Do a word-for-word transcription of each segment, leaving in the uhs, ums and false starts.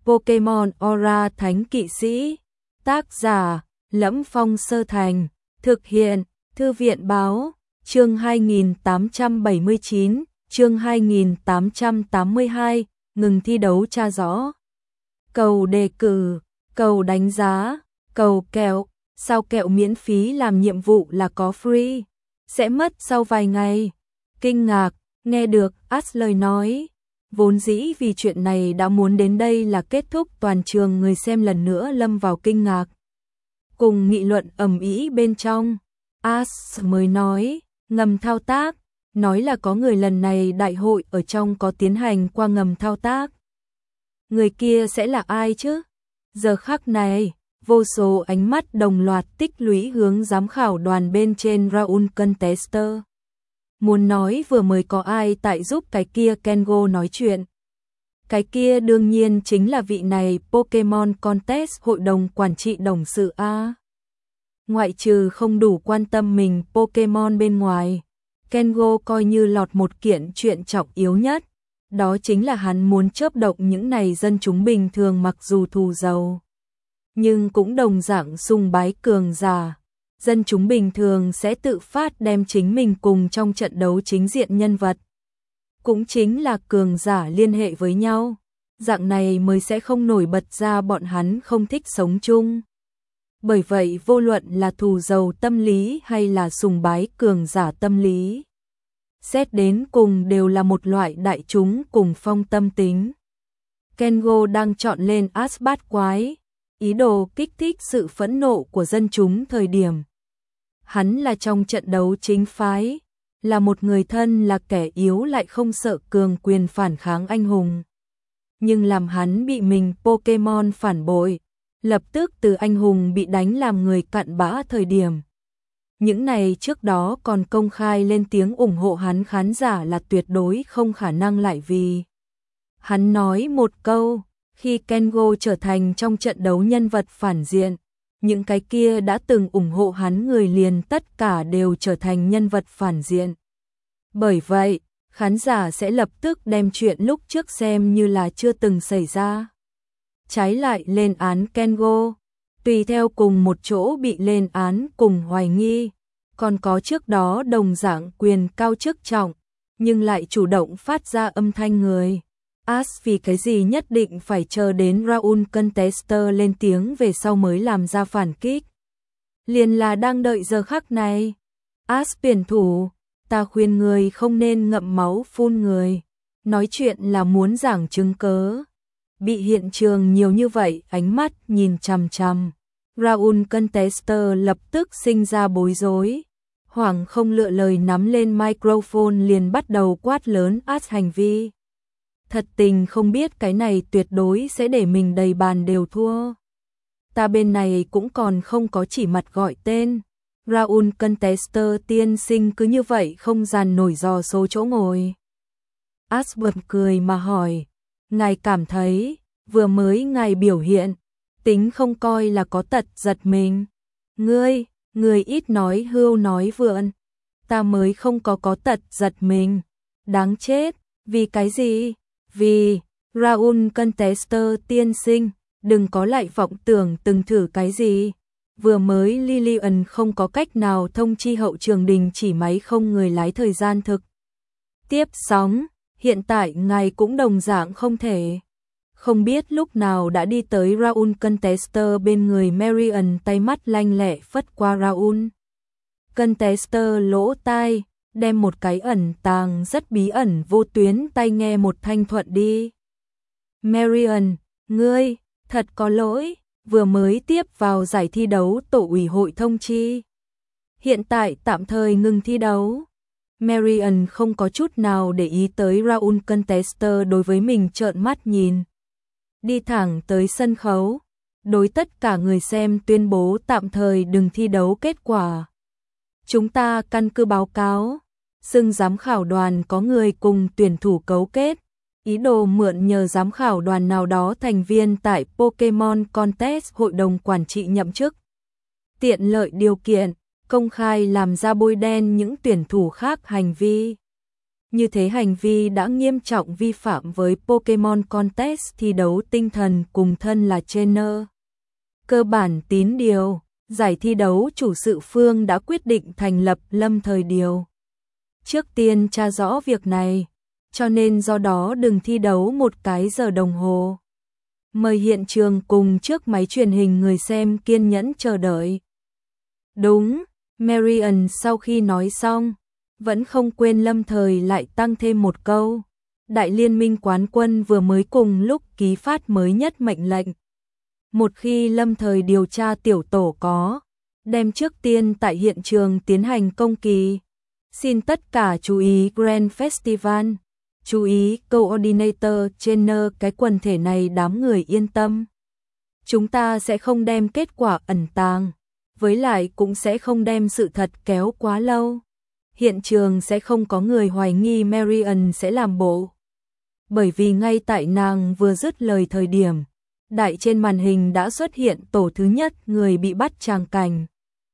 Pokemon Aura Thánh Kỵ Sĩ. Tác giả: Lẫm Phong Sơ Thành. Thực hiện: Thư viện Báo. Chương hai nghìn tám trăm bảy mươi chín, chương hai nghìn tám trăm tám mươi hai, ngừng thi đấu tra rõ. Cầu đề cử, cầu đánh giá, cầu kẹo, sao kẹo miễn phí làm nhiệm vụ là có free, sẽ mất sau vài ngày. Kinh ngạc, nghe được As lời nói. Vốn dĩ vì chuyện này đã muốn đến đây là kết thúc, toàn trường người xem lần nữa lâm vào kinh ngạc. Cùng nghị luận ầm ĩ bên trong, As mới nói, ngầm thao tác, nói là có người lần này đại hội ở trong có tiến hành qua ngầm thao tác. Người kia sẽ là ai chứ? Giờ khắc này, vô số ánh mắt đồng loạt tích lũy hướng giám khảo đoàn bên trên Raoul Contester. Muốn nói vừa mới có ai tại giúp cái kia Kengo nói chuyện. Cái kia đương nhiên chính là vị này Pokemon Contest hội đồng quản trị đồng sự A. Ngoại trừ không đủ quan tâm mình Pokemon bên ngoài, Kengo coi như lọt một kiện chuyện trọng yếu nhất. Đó chính là hắn muốn chớp động những này dân chúng bình thường mặc dù thù giàu, nhưng cũng đồng dạng sùng bái cường giả. Dân chúng bình thường sẽ tự phát đem chính mình cùng trong trận đấu chính diện nhân vật, cũng chính là cường giả liên hệ với nhau. Dạng này mới sẽ không nổi bật ra bọn hắn không thích sống chung. Bởi vậy vô luận là thù giàu tâm lý hay là sùng bái cường giả tâm lý, xét đến cùng đều là một loại đại chúng cùng phong tâm tính. Kengo đang chọn lên As bát quái, ý đồ kích thích sự phẫn nộ của dân chúng thời điểm. Hắn là trong trận đấu chính phái, là một người thân là kẻ yếu lại không sợ cường quyền phản kháng anh hùng. Nhưng làm hắn bị mình Pokemon phản bội, lập tức từ anh hùng bị đánh làm người cặn bã thời điểm. Những này trước đó còn công khai lên tiếng ủng hộ hắn khán giả là tuyệt đối không khả năng lại vì. Hắn nói một câu, khi Kengo trở thành trong trận đấu nhân vật phản diện, những cái kia đã từng ủng hộ hắn người liền tất cả đều trở thành nhân vật phản diện. Bởi vậy, khán giả sẽ lập tức đem chuyện lúc trước xem như là chưa từng xảy ra. Trái lại lên án Kengo, tùy theo cùng một chỗ bị lên án cùng hoài nghi. Còn có trước đó đồng dạng quyền cao chức trọng, nhưng lại chủ động phát ra âm thanh người. As vì cái gì nhất định phải chờ đến Raoul Contester lên tiếng về sau mới làm ra phản kích. Liền là đang đợi giờ khắc này. As tuyển thủ, ta khuyên người không nên ngậm máu phun người. Nói chuyện là muốn giảng chứng cớ. Bị hiện trường nhiều như vậy ánh mắt nhìn chằm chằm, Raoul Contester lập tức sinh ra bối rối. Hoảng không lựa lời nắm lên microphone liền bắt đầu quát lớn As hành vi. Thật tình không biết cái này tuyệt đối sẽ để mình đầy bàn đều thua. Ta bên này cũng còn không có chỉ mặt gọi tên. Raoul Contester tiên sinh cứ như vậy không dàn nổi dò số chỗ ngồi. As bật cười mà hỏi, ngài cảm thấy, vừa mới ngài biểu hiện, tính không coi là có tật giật mình. Ngươi, người ít nói hưu nói vượn. Ta mới không có có tật giật mình. Đáng chết, vì cái gì? Vì, Raoul Contester tiên sinh, đừng có lại vọng tưởng từng thử cái gì. Vừa mới Lillian không có cách nào thông chi hậu trường đình chỉ máy không người lái thời gian thực tiếp sóng, hiện tại ngài cũng đồng dạng không thể. Không biết lúc nào đã đi tới Raoul Contester bên người Marian, tay mắt lanh lẹ phất qua Raoul Contester lỗ tai, đem một cái ẩn tàng rất bí ẩn vô tuyến tai nghe một thanh thuận đi. Marian, ngươi, thật có lỗi, vừa mới tiếp vào giải thi đấu tổ ủy hội thông chi. Hiện tại tạm thời ngừng thi đấu. Marian không có chút nào để ý tới Raoul Contester đối với mình trợn mắt nhìn. Đi thẳng tới sân khấu, đối tất cả người xem tuyên bố tạm thời đừng thi đấu kết quả. Chúng ta căn cứ báo cáo, xưng giám khảo đoàn có người cùng tuyển thủ cấu kết, ý đồ mượn nhờ giám khảo đoàn nào đó thành viên tại Pokemon Contest hội đồng quản trị nhậm chức. Tiện lợi điều kiện, công khai làm ra bôi đen những tuyển thủ khác hành vi. Như thế hành vi đã nghiêm trọng vi phạm với Pokemon Contest thi đấu tinh thần cùng thân là trainer. Cơ bản tín điều, giải thi đấu chủ sự phương đã quyết định thành lập lâm thời điều. Trước tiên tra rõ việc này, cho nên do đó đừng thi đấu một cái giờ đồng hồ. Mời hiện trường cùng trước máy truyền hình người xem kiên nhẫn chờ đợi. Đúng, Marian sau khi nói xong, vẫn không quên lâm thời lại tăng thêm một câu. Đại liên minh quán quân vừa mới cùng lúc ký phát mới nhất mệnh lệnh. Một khi lâm thời điều tra tiểu tổ có, đem trước tiên tại hiện trường tiến hành công kỳ. Xin tất cả chú ý Grand Festival, chú ý Coordinator Trainer, cái quần thể này đám người yên tâm. Chúng ta sẽ không đem kết quả ẩn tàng, với lại cũng sẽ không đem sự thật kéo quá lâu. Hiện trường sẽ không có người hoài nghi Marian sẽ làm bộ. Bởi vì ngay tại nàng vừa dứt lời thời điểm, đại trên màn hình đã xuất hiện tổ thứ nhất người bị bắt tràng cảnh.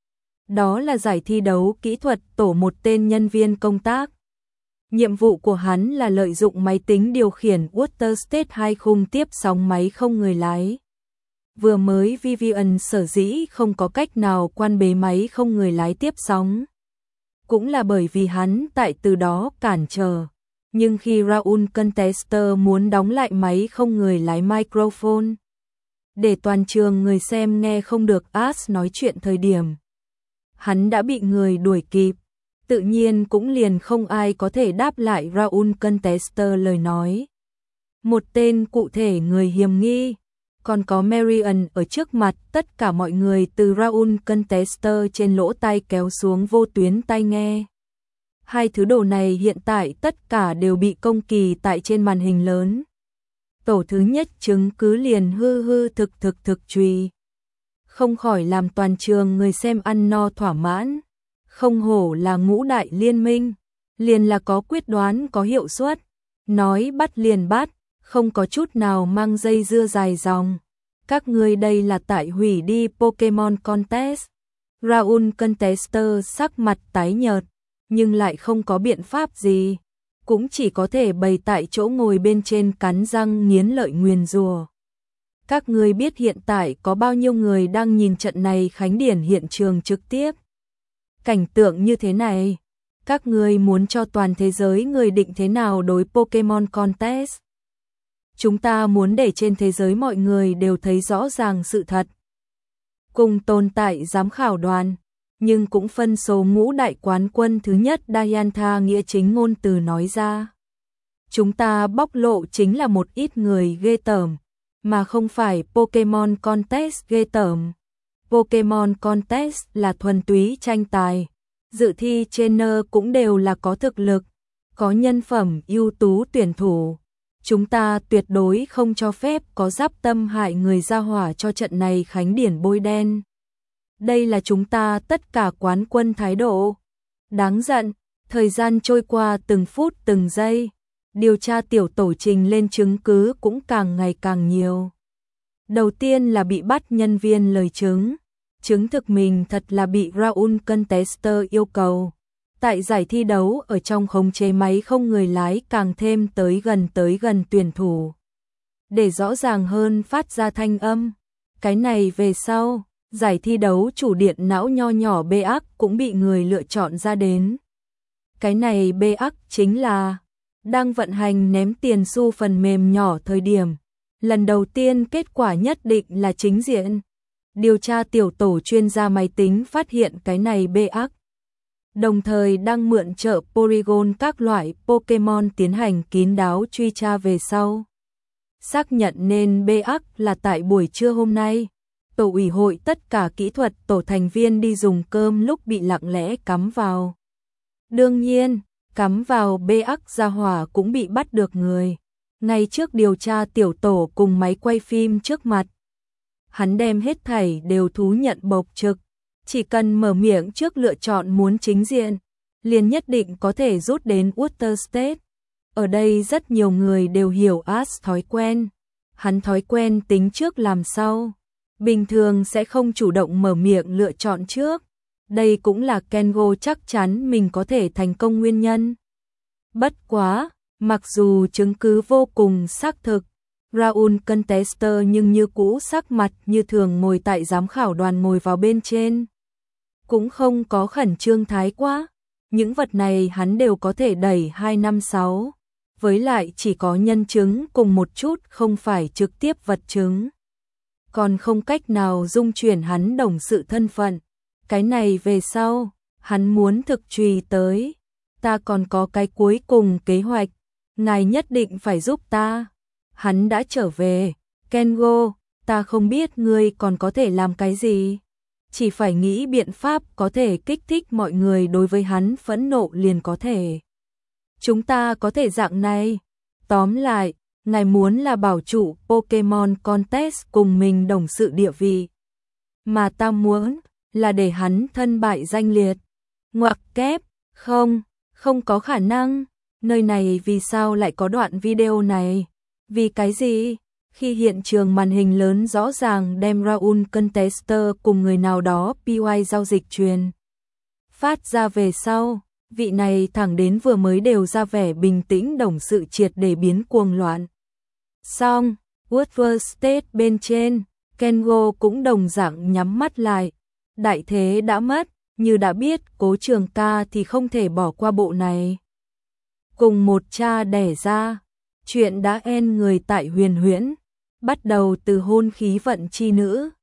Đó là giải thi đấu kỹ thuật tổ một tên nhân viên công tác. Nhiệm vụ của hắn là lợi dụng máy tính điều khiển Water State hai khung tiếp sóng máy không người lái. Vừa mới Vivian sở dĩ không có cách nào quan bế máy không người lái tiếp sóng. Cũng là bởi vì hắn tại từ đó cản trở. Nhưng khi Raul Contester muốn đóng lại máy không người lái microphone, để toàn trường người xem nghe không được Ash nói chuyện thời điểm, hắn đã bị người đuổi kịp. Tự nhiên cũng liền không ai có thể đáp lại Raul Contester lời nói. Một tên cụ thể người hiểm nghi, còn có Marian ở trước mặt, tất cả mọi người từ Raul Contester trên lỗ tai kéo xuống vô tuyến tai nghe. Hai thứ đồ này hiện tại tất cả đều bị công kỳ tại trên màn hình lớn. Tổ thứ nhất chứng cứ liền hư hư thực thực thực truy. Không khỏi làm toàn trường người xem ăn no thỏa mãn. Không hổ là ngũ đại liên minh, liền là có quyết đoán có hiệu suất, nói bắt liền bắt, không có chút nào mang dây dưa dài dòng. Các ngươi đây là tại hủy đi Pokemon Contest. Raul Contester sắc mặt tái nhợt, nhưng lại không có biện pháp gì, cũng chỉ có thể bày tại chỗ ngồi bên trên cắn răng nghiến lợi nguyền rủa. Các ngươi biết hiện tại có bao nhiêu người đang nhìn trận này khánh điển hiện trường trực tiếp. Cảnh tượng như thế này, các ngươi muốn cho toàn thế giới người định thế nào đối Pokemon Contest? Chúng ta muốn để trên thế giới mọi người đều thấy rõ ràng sự thật. Cùng tồn tại giám khảo đoàn, nhưng cũng phân số ngũ đại quán quân thứ nhất Diantha nghĩa chính ngôn từ nói ra. Chúng ta bóc lộ chính là một ít người ghê tởm, mà không phải Pokemon Contest ghê tởm. Pokemon Contest là thuần túy tranh tài, dự thi trainer cũng đều là có thực lực, có nhân phẩm ưu tú tuyển thủ. Chúng ta tuyệt đối không cho phép có giáp tâm hại người ra hỏa cho trận này khánh điển bôi đen. Đây là chúng ta tất cả quán quân thái độ. Đáng giận, thời gian trôi qua từng phút từng giây, điều tra tiểu tổ trình lên chứng cứ cũng càng ngày càng nhiều. Đầu tiên là bị bắt nhân viên lời chứng, chứng thực mình thật là bị Raul Contester yêu cầu. Tại giải thi đấu ở trong khống chế máy không người lái càng thêm tới gần tới gần tuyển thủ. Để rõ ràng hơn phát ra thanh âm. Cái này về sau, giải thi đấu chủ điện não nho nhỏ bê ác cũng bị người lựa chọn ra đến. Cái này bê ác chính là đang vận hành ném tiền xu phần mềm nhỏ thời điểm. Lần đầu tiên kết quả nhất định là chính diện. Điều tra tiểu tổ chuyên gia máy tính phát hiện cái này bê ác. Đồng thời đang mượn trợ Porygon các loại Pokemon tiến hành kín đáo truy tra về sau. Xác nhận nên bê ác là tại buổi trưa hôm nay. Tổ ủy hội tất cả kỹ thuật tổ thành viên đi dùng cơm lúc bị lặng lẽ cắm vào. Đương nhiên, cắm vào bê ác ra hỏa cũng bị bắt được người. Ngay trước điều tra tiểu tổ cùng máy quay phim trước mặt. Hắn đem hết thảy đều thú nhận bộc trực. Chỉ cần mở miệng trước lựa chọn muốn chính diện, liền nhất định có thể rút đến Water State. Ở đây rất nhiều người đều hiểu Ash thói quen. Hắn thói quen tính trước làm sau. Bình thường sẽ không chủ động mở miệng lựa chọn trước. Đây cũng là Kengo chắc chắn mình có thể thành công nguyên nhân. Bất quá, mặc dù chứng cứ vô cùng xác thực, Raul Contester nhưng như cũ sắc mặt như thường ngồi tại giám khảo đoàn ngồi vào bên trên. Cũng không có khẩn trương thái quá, những vật này hắn đều có thể đẩy hai năm sáu, với lại chỉ có nhân chứng cùng một chút không phải trực tiếp vật chứng. Còn không cách nào dung chuyển hắn đồng sự thân phận, cái này về sau, hắn muốn thực trùy tới. Ta còn có cái cuối cùng kế hoạch, ngài nhất định phải giúp ta. Hắn đã trở về, Kengo, ta không biết ngươi còn có thể làm cái gì. Chỉ phải nghĩ biện pháp có thể kích thích mọi người đối với hắn phẫn nộ liền có thể. Chúng ta có thể dạng này. Tóm lại, ngài muốn là bảo chủ Pokemon Contest cùng mình đồng sự địa vị. Mà ta muốn là để hắn thân bại danh liệt. Ngoặc kép, không, không có khả năng. Nơi này vì sao lại có đoạn video này? Vì cái gì? Khi hiện trường màn hình lớn rõ ràng đem Raul Contester cùng người nào đó pê i giao dịch truyền phát ra về sau, vị này thẳng đến vừa mới đều ra vẻ bình tĩnh đồng sự triệt để biến cuồng loạn. Xong, Woodward State bên trên, Kengo cũng đồng dạng nhắm mắt lại. Đại thế đã mất, như đã biết Cố Trường Ca thì không thể bỏ qua bộ này. Cùng một cha đẻ ra, chuyện đã en người tại Huyền Huyễn, bắt đầu từ hôn khí vận chi nữ.